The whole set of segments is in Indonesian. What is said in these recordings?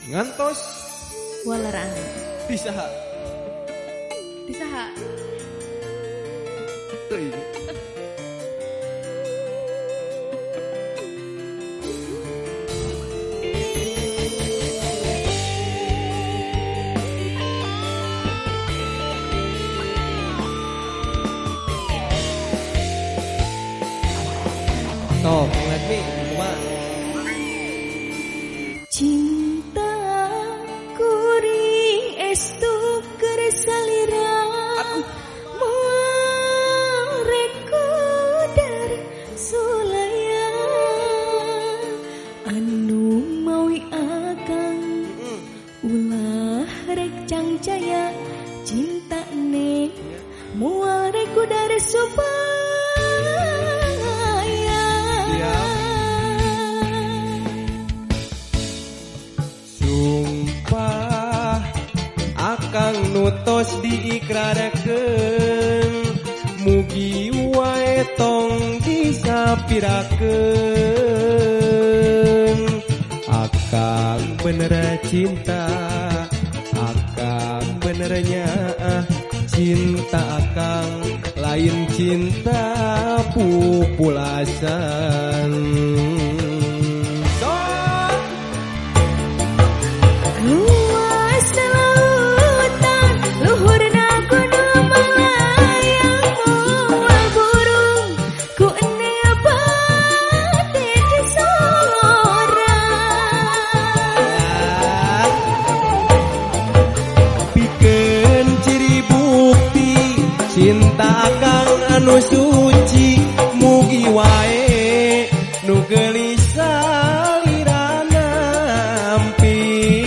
ngantos walerang disaha teuing. Sok, let me, kumaha? cinta kuring estu keur salira morekodar sulaya anu mawi akang ulah rek cangcaya cinta ne moal rekodar supaya Kang nutos diikrarkeun mugi wae tong disapirakeun akang bener cinta akang benernya cinta akang lain cinta pupulasan cinta kang anu suci mugi wae nu gelisah lirana ampi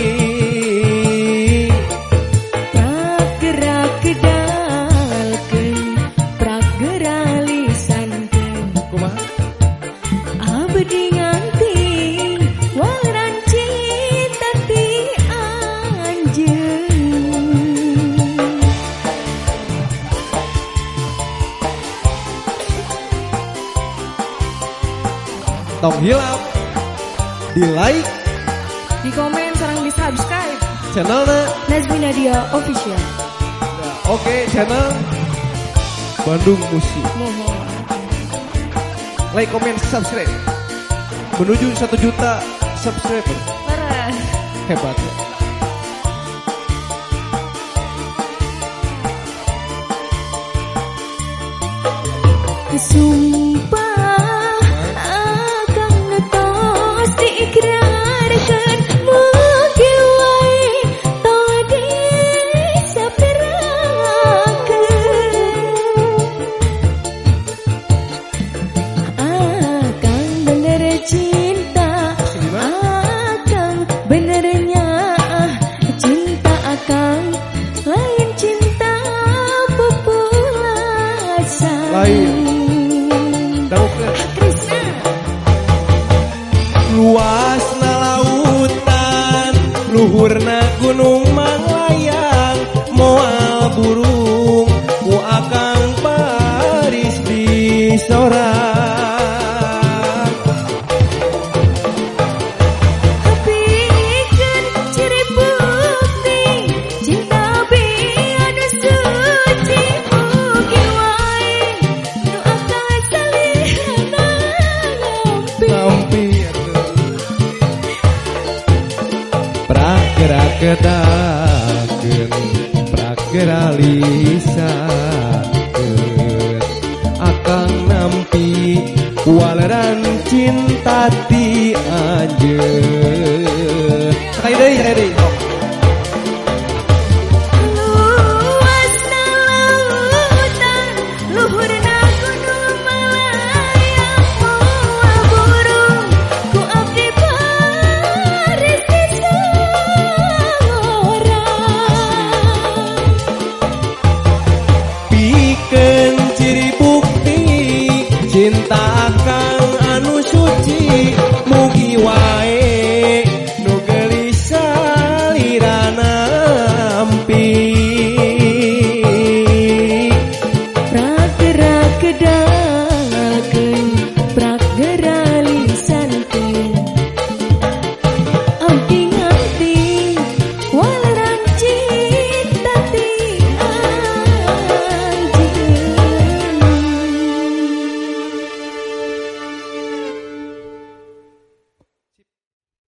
pragerak dalkeun prageralisankeun kumaha abdi nganti waran cinta ti anjeun tong hilap di like di komen sareng di subscribe channelna Nazmi Nadia Official. Oke, channel Bandung Musik. Like, comment, subscribe menuju 1 juta subscriber. Parah. Hebat ya. Sumpah akang ngetos diikrarkeun mugi wae tong disapirakeun akang bener cinta akang benernya cinta akang lain cinta populasi Lain. Luasna lautan luhurna gunung manglayang moal burung ku akang baris di sorang Pikeun ciri bukti cinta biar suci mugi wae nu akang salihna nampi pragerak-gerakeun prageralisakeun akang nampi waleran cinta ti anjeun sekali deui luasna lautan luhurna gunung malayang moal burung ku abdi baris di pikeun ciri bukti cinta